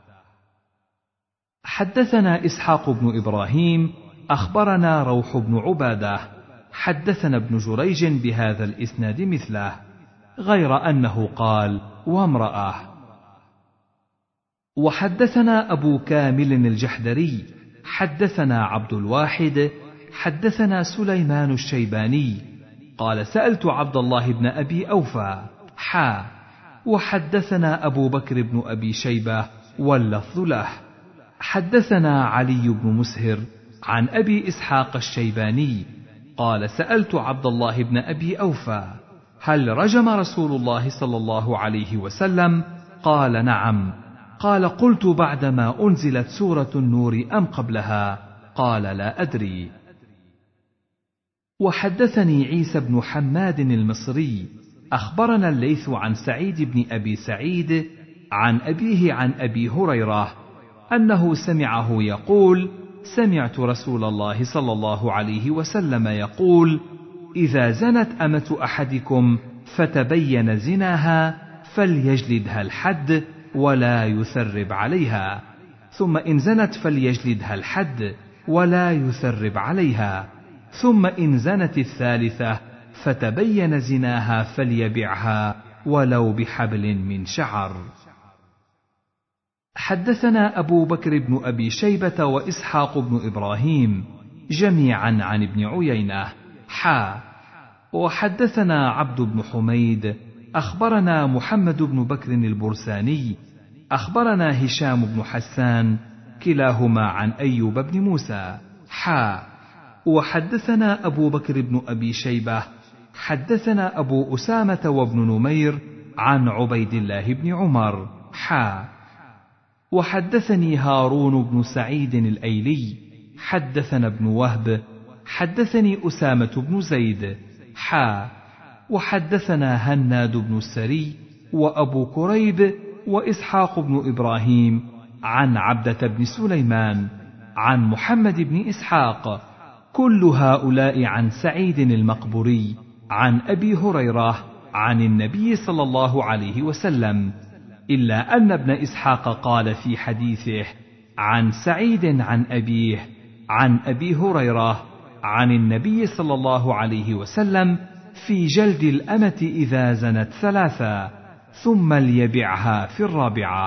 حدثنا إسحاق بن إبراهيم أخبرنا روح بن عبادة حدثنا ابن جريج بهذا الإسناد مثله، غير أنه قال: وامرأة. وحدثنا أبو كامل الجحدري حدثنا عبد الواحد حدثنا سليمان الشيباني قال: سألت عبد الله بن أبي أوفى حا وحدثنا أبو بكر بن أبي شيبة واللفظ له. حدثنا علي بن مسهر عن أبي إسحاق الشيباني قال: سألت عبد الله بن أبي أوفى: هل رجم رسول الله صلى الله عليه وسلم؟ قال: نعم. قال: قلت: بعدما أنزلت سورة النور أم قبلها؟ قال: لا أدري. وحدثني عيسى بن حماد المصري أخبرنا الليث عن سعيد بن أبي سعيد عن أبيه عن أبي هريرة أنه سمعه يقول: سمعت رسول الله صلى الله عليه وسلم يقول: إذا زنت أمة أحدكم فتبين زناها فليجلدها الحد ولا يثرب عليها، ثم إن زنت فليجلدها الحد ولا يثرب عليها، ثم إن زنت الثالثة فتبين زناها فليبعها ولو بحبل من شعر. حدثنا أبو بكر بن أبي شيبة وإسحاق بن إبراهيم جميعا عن ابن عيينة حا وحدثنا عبد بن حميد أخبرنا محمد بن بكر البرساني أخبرنا هشام بن حسان كلاهما عن أيوب بن موسى حا وحدثنا أبو بكر بن أبي شيبة حدثنا أبو أسامة وابن نمير عن عبيد الله بن عمر حا وحدثني هارون بن سعيد الأيلي حدثنا ابن وهب حدثني أسامة بن زيد حا وحدثنا هناد بن السري وأبو كريب وإسحاق بن إبراهيم عن عبدة بن سليمان عن محمد بن إسحاق كل هؤلاء عن سعيد المقبوري عن أبي هريرة عن النبي صلى الله عليه وسلم إلا أن ابن إسحاق قال في حديثه عن سعيد عن أبيه عن أبي هريرة عن النبي صلى الله عليه وسلم في جلد الأمة إذا زنت ثلاثا ثم ليبعها في الرابعة.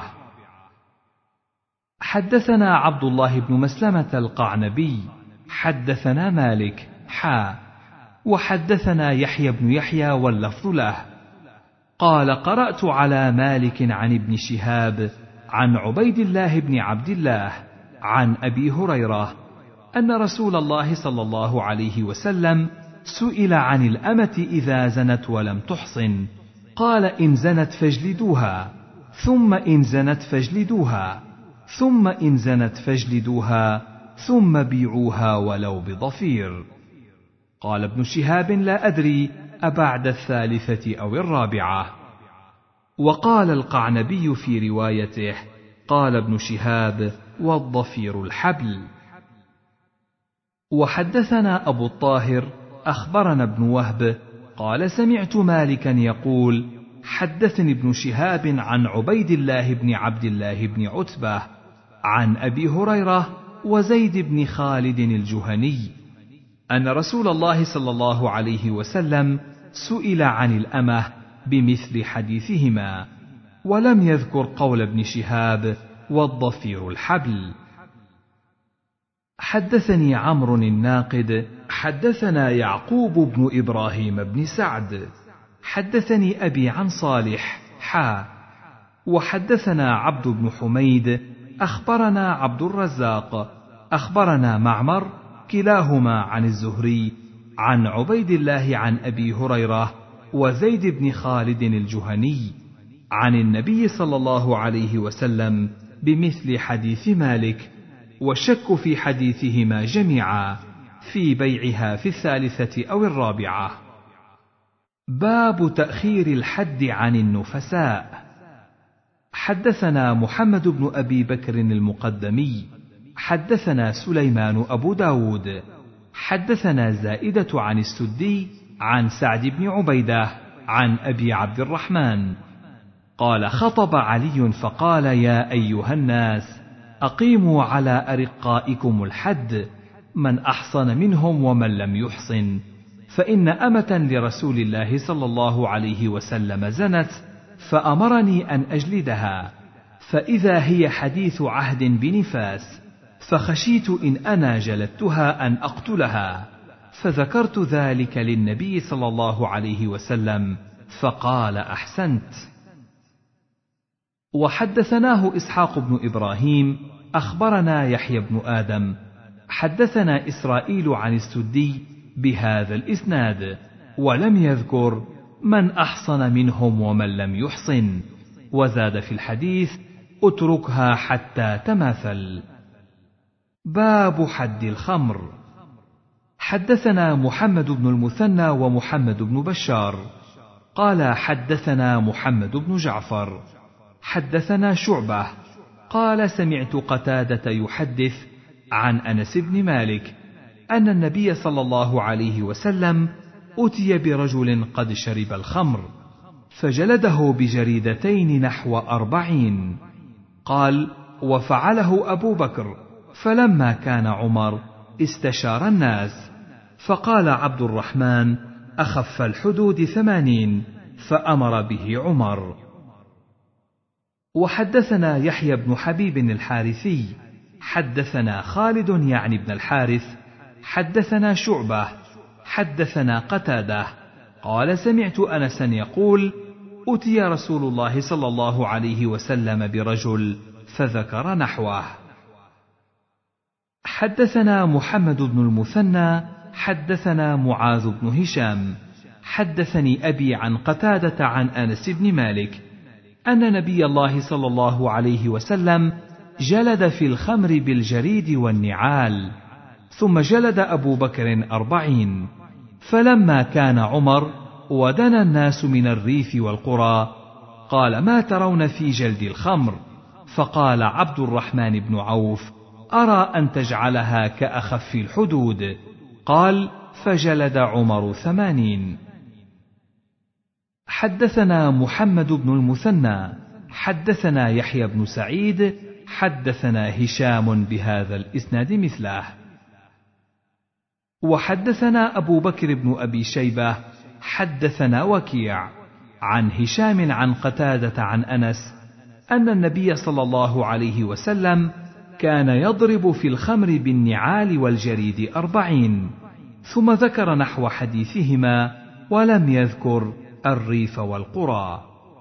حدثنا عبد الله بن مسلمة القعنبي حدثنا مالك حا وحدثنا يحيى بن يحيى واللفظ له قال قرأت على مالك عن ابن شهاب عن عبيد الله بن عبد الله عن أبي هريرة أن رسول الله صلى الله عليه وسلم سئل عن الأمة إذا زنت ولم تحصن قال إن زنت فاجلدوها ثم إن زنت فاجلدوها ثم إن زنت فاجلدوها ثم بيعوها ولو بضفير. قال ابن شهاب لا أدري أبعد الثالثة أو الرابعة. وقال القعنبي في روايته قال ابن شهاب والضفير الحبل. وحدثنا أبو الطاهر أخبرنا ابن وهب قال سمعت مالكا يقول حدثني ابن شهاب عن عبيد الله بن عبد الله بن عتبة عن أبي هريرة وزيد بن خالد الجهني أن رسول الله صلى الله عليه وسلم سئل عن الأمة بمثل حديثهما ولم يذكر قول ابن شهاب والضفير الحبل. حدثني عمرو الناقد حدثنا يعقوب بن إبراهيم بن سعد حدثني أبي عن صالح حا وحدثنا عبد بن حميد أخبرنا عبد الرزاق أخبرنا معمر كلاهما عن الزهري عن عبيد الله عن أبي هريرة وزيد بن خالد الجهني عن النبي صلى الله عليه وسلم بمثل حديث مالك والشك في حديثهما جميعا في بيعها في الثالثة أو الرابعة. باب تأخير الحد عن النفساء. حدثنا محمد بن أبي بكر المقدمي حدثنا سليمان أبو داود حدثنا زائدة عن السدي عن سعد بن عبيدة عن أبي عبد الرحمن قال خطب علي فقال يا أيها الناس أقيموا على أرقائكم الحد من أحصن منهم ومن لم يحصن فإن أمة لرسول الله صلى الله عليه وسلم زنت فأمرني أن أجلدها فإذا هي حديث عهد بنفاس فخشيت إن أنا جلدتها أن أقتلها فذكرت ذلك للنبي صلى الله عليه وسلم فقال أحسنت. وحدثناه إسحاق بن إبراهيم أخبرنا يحيى بن آدم حدثنا إسرائيل عن السدي بهذا الإسناد ولم يذكر من أحصن منهم ومن لم يحصن وزاد في الحديث اتركها حتى تماثل. باب حد الخمر. حدثنا محمد بن المثنى ومحمد بن بشار قال حدثنا محمد بن جعفر حدثنا شعبة قال سمعت قتادة يحدث عن أنس بن مالك أن النبي صلى الله عليه وسلم أتي برجل قد شرب الخمر فجلده بجريدتين نحو أربعين. قال وفعله أبو بكر فلما كان عمر استشار الناس فقال عبد الرحمن أخف الحدود ثمانين فأمر به عمر. وحدثنا يحيى بن حبيب الحارثي حدثنا خالد يعني بن الحارث حدثنا شعبة حدثنا قتادة قال سمعت أنسا يقول أتي رسول الله صلى الله عليه وسلم برجل فذكر نحوه. حدثنا محمد بن المثنى حدثنا معاذ بن هشام حدثني أبي عن قتادة عن أنس بن مالك أن نبي الله صلى الله عليه وسلم جلد في الخمر بالجريد والنعال، ثم جلد أبو بكر أربعين. فلما كان عمر ودنا الناس من الريف والقرى قال ما ترون في جلد الخمر؟ فقال عبد الرحمن بن عوف أرى أن تجعلها كأخف الحدود. قال فجلد عمر ثمانين. حدثنا محمد بن المثنى حدثنا يحيى بن سعيد حدثنا هشام بهذا الإسناد مثله. وحدثنا أبو بكر بن أبي شيبة حدثنا وكيع عن هشام عن قتادة عن أنس أن النبي صلى الله عليه وسلم كان يضرب في الخمر بالنعال والجريد أربعين، ثم ذكر نحو حديثهما ولم يذكر الريف والقرى.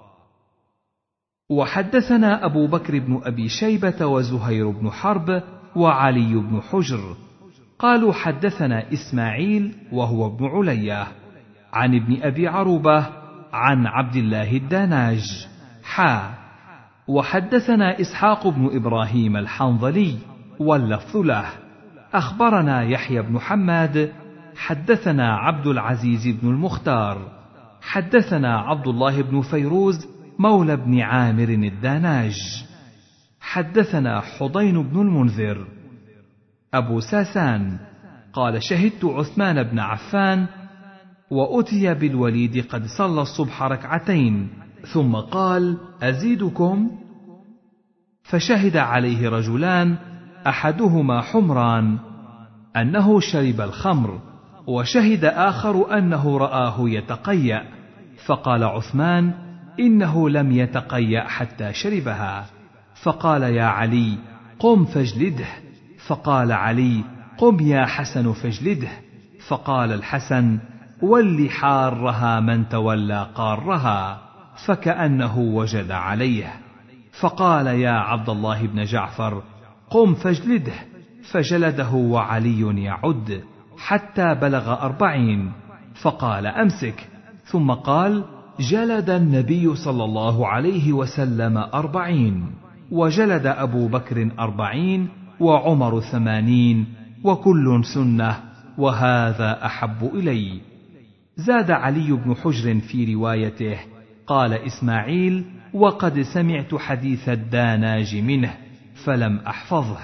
وحدثنا أبو بكر بن أبي شيبة وزهير بن حرب وعلي بن حجر قالوا حدثنا إسماعيل وهو ابن علية عن ابن أبي عروبة عن عبد الله الداناج حا. وحدثنا إسحاق بن إبراهيم الحنظلي واللفظ له أخبرنا يحيى بن حماد حدثنا عبد العزيز بن المختار حدثنا عبد الله بن فيروز مولى بن عامر الداناج حدثنا حضين بن المنذر أبو ساسان قال شهدت عثمان بن عفان وأتي بالوليد قد صلى الصبح ركعتين ثم قال أزيدكم؟ فشهد عليه رجلان أحدهما حمران أنه شرب الخمر، وشهد آخر أنه رآه يتقيأ، فقال عثمان إنه لم يتقيأ حتى شربها. فقال يا علي قم فاجلده، فقال علي قم يا حسن فاجلده، فقال الحسن ول حارها من تولى قارها، فكأنه وجد عليه. فقال يا عبد الله بن جعفر قم فاجلده، فجلده وعلي يعد حتى بلغ أربعين، فقال أمسك، ثم قال جلد النبي صلى الله عليه وسلم أربعين، وجلد أبو بكر أربعين، وعمر ثمانين، وكل سنة، وهذا أحب إلي. زاد علي بن حجر في روايته قال إسماعيل وقد سمعت حديث الداناج منه فلم أحفظه.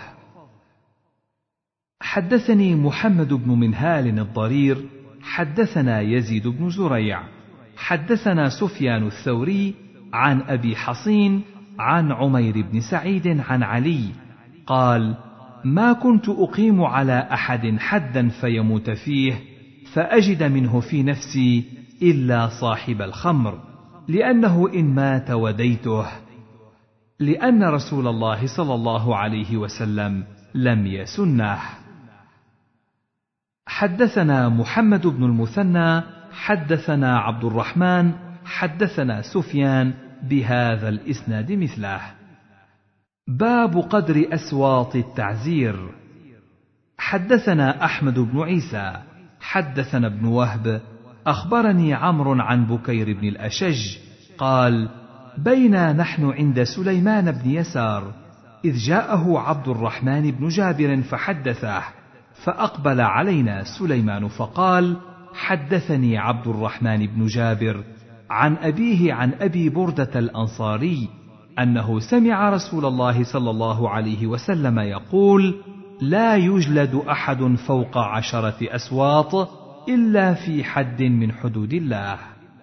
حدثني محمد بن منهال الضرير حدثنا يزيد بن زريع حدثنا سفيان الثوري عن أبي حصين عن عمير بن سعيد عن علي قال ما كنت أقيم على أحد حدا فيموت فيه فأجد منه في نفسي إلا صاحب الخمر، لأنه إن مات وديته، لأن رسول الله صلى الله عليه وسلم لم يسنه. حدثنا محمد بن المثنى حدثنا عبد الرحمن حدثنا سفيان بهذا الإسناد مثله. باب قدر أسواط التعزير. حدثنا أحمد بن عيسى حدثنا ابن وهب أخبرني عمرو عن بكير بن الأشج قال بينا نحن عند سليمان بن يسار إذ جاءه عبد الرحمن بن جابر فحدثه، فأقبل علينا سليمان فقال حدثني عبد الرحمن بن جابر عن أبيه عن أبي بردة الأنصاري أنه سمع رسول الله صلى الله عليه وسلم يقول لا يجلد أحد فوق عشرة أسواط إلا في حد من حدود الله.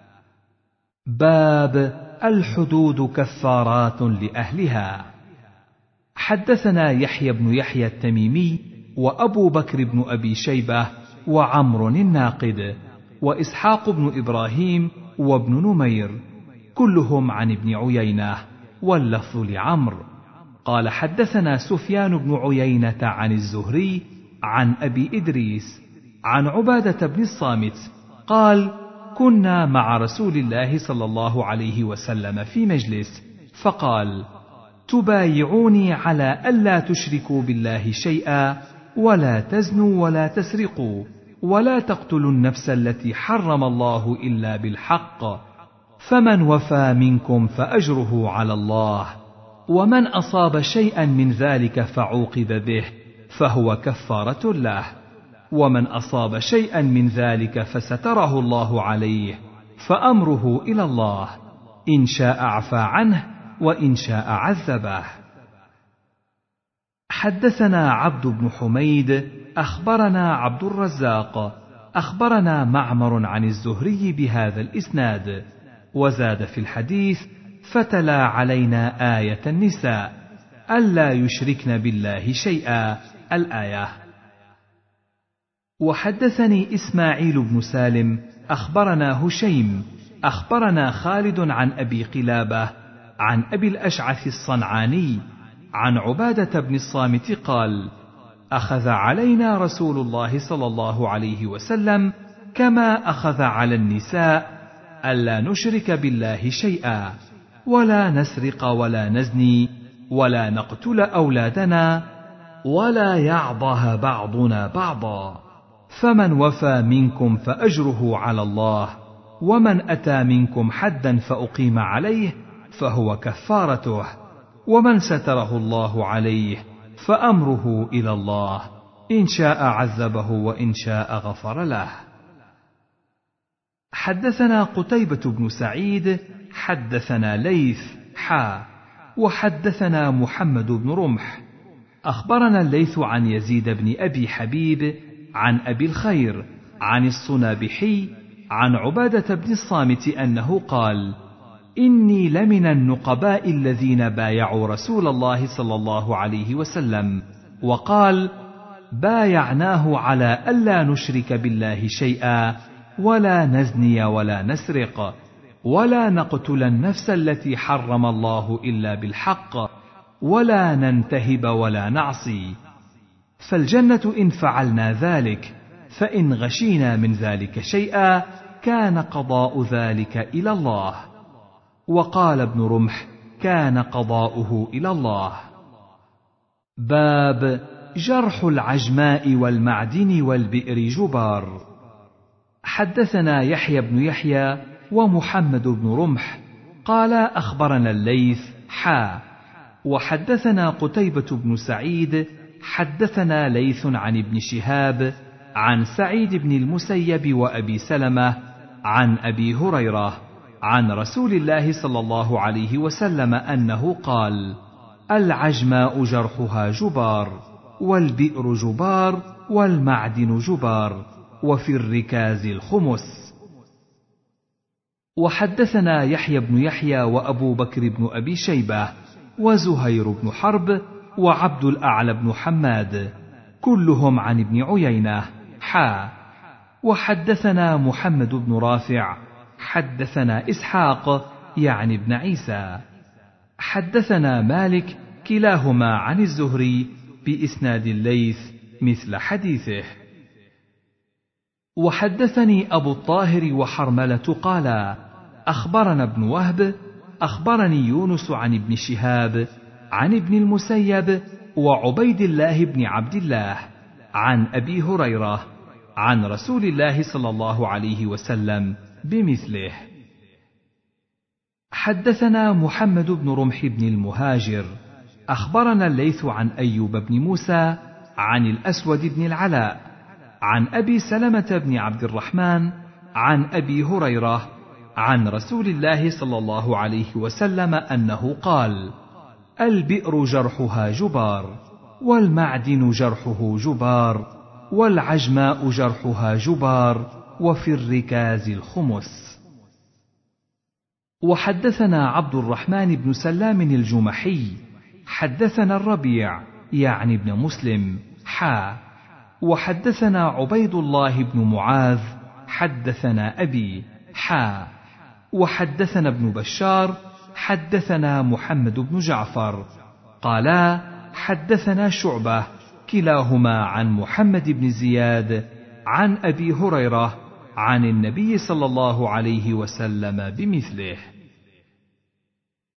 باب الحدود كفارات لأهلها. حدثنا يحيى بن يحيى التميمي وأبو بكر بن أبي شيبة وعمر الناقد وإسحاق بن إبراهيم وابن نمير كلهم عن ابن عيينة واللفظ لعمرو قال حدثنا سفيان بن عيينة عن الزهري عن أبي إدريس عن عبادة بن الصامت قال كنا مع رسول الله صلى الله عليه وسلم في مجلس فقال تبايعوني على ألا تشركوا بالله شيئا ولا تزنوا ولا تسرقوا ولا تقتلوا النفس التي حرم الله إلا بالحق فمن وفى منكم فأجره على الله ومن أصاب شيئا من ذلك فعوقب به فهو كفارة له ومن أصاب شيئا من ذلك فستره الله عليه فأمره إلى الله إن شاء عفى عنه وإن شاء عذبه. حدثنا عبد بن حميد أخبرنا عبد الرزاق أخبرنا معمر عن الزهري بهذا الإسناد وزاد في الحديث فتلا علينا آية النساء ألا يشركن بالله شيئا الآية. وحدثني إسماعيل بن سالم أخبرنا هشيم أخبرنا خالد عن أبي قلابة عن أبي الأشعث الصنعاني عن عبادة بن الصامت قال أخذ علينا رسول الله صلى الله عليه وسلم كما أخذ على النساء ألا نشرك بالله شيئا ولا نسرق ولا نزني ولا نقتل أولادنا ولا يعضه بعضنا بعضا فمن وفى منكم فأجره على الله ومن أتى منكم حدا فأقيم عليه فهو كفارته ومن ستره الله عليه فأمره إلى الله إن شاء عذبه وإن شاء غفر له. حدثنا قتيبة بن سعيد حدثنا ليث حا وحدثنا محمد بن رمح أخبرنا الليث عن يزيد بن أبي حبيب عن أبي الخير عن الصنابحي عن عبادة بن الصامت أنه قال إني لمن النقباء الذين بايعوا رسول الله صلى الله عليه وسلم وقال بايعناه على ألا نشرك بالله شيئا ولا نزني ولا نسرق ولا نقتل النفس التي حرم الله إلا بالحق ولا ننتهب ولا نعصي فالجنة إن فعلنا ذلك فإن غشينا من ذلك شيئا كان قضاء ذلك إلى الله. وقال ابن رمح كان قضاؤه إلى الله. باب جرح العجماء والمعدن والبئر جبار. حدثنا يحيى بن يحيى ومحمد بن رمح قال أخبرنا الليث حا وحدثنا قتيبة بن سعيد حدثنا ليث عن ابن شهاب عن سعيد بن المسيب وأبي سلمة عن أبي هريرة عن رسول الله صلى الله عليه وسلم أنه قال العجماء جرحها جبار والبئر جبار والمعدن جبار وفي الركاز الخمس. وحدثنا يحيى بن يحيى وأبو بكر بن أبي شيبة وزهير بن حرب وعبد الأعلى بن حماد كلهم عن ابن عيينة حا وحدثنا محمد بن رافع حدثنا إسحاق يعني ابن عيسى حدثنا مالك كلاهما عن الزهري بإسناد الليث مثل حديثه. وحدثني أبو الطاهر وحرملة قالا أخبرنا ابن وهب أخبرني يونس عن ابن شهاب عن ابن المسيب وعبيد الله بن عبد الله عن أبي هريرة عن رسول الله صلى الله عليه وسلم بمثله. حدثنا محمد بن رمح بن المهاجر أخبرنا الليث عن أيوب بن موسى عن الأسود بن العلاء عن أبي سلمة بن عبد الرحمن عن أبي هريرة عن رسول الله صلى الله عليه وسلم أنه قال البئر جرحها جبار والمعدن جرحه جبار والعجماء جرحها جبار وفي الركاز الخمس. وحدثنا عبد الرحمن بن سلام الجمحي حدثنا الربيع يعني ابن مسلم حا وحدثنا عبيد الله بن معاذ حدثنا أبي حا وحدثنا ابن بشار حدثنا محمد بن جعفر قالا حدثنا شعبة كلاهما عن محمد بن زياد عن أبي هريرة عن النبي صلى الله عليه وسلم بمثله.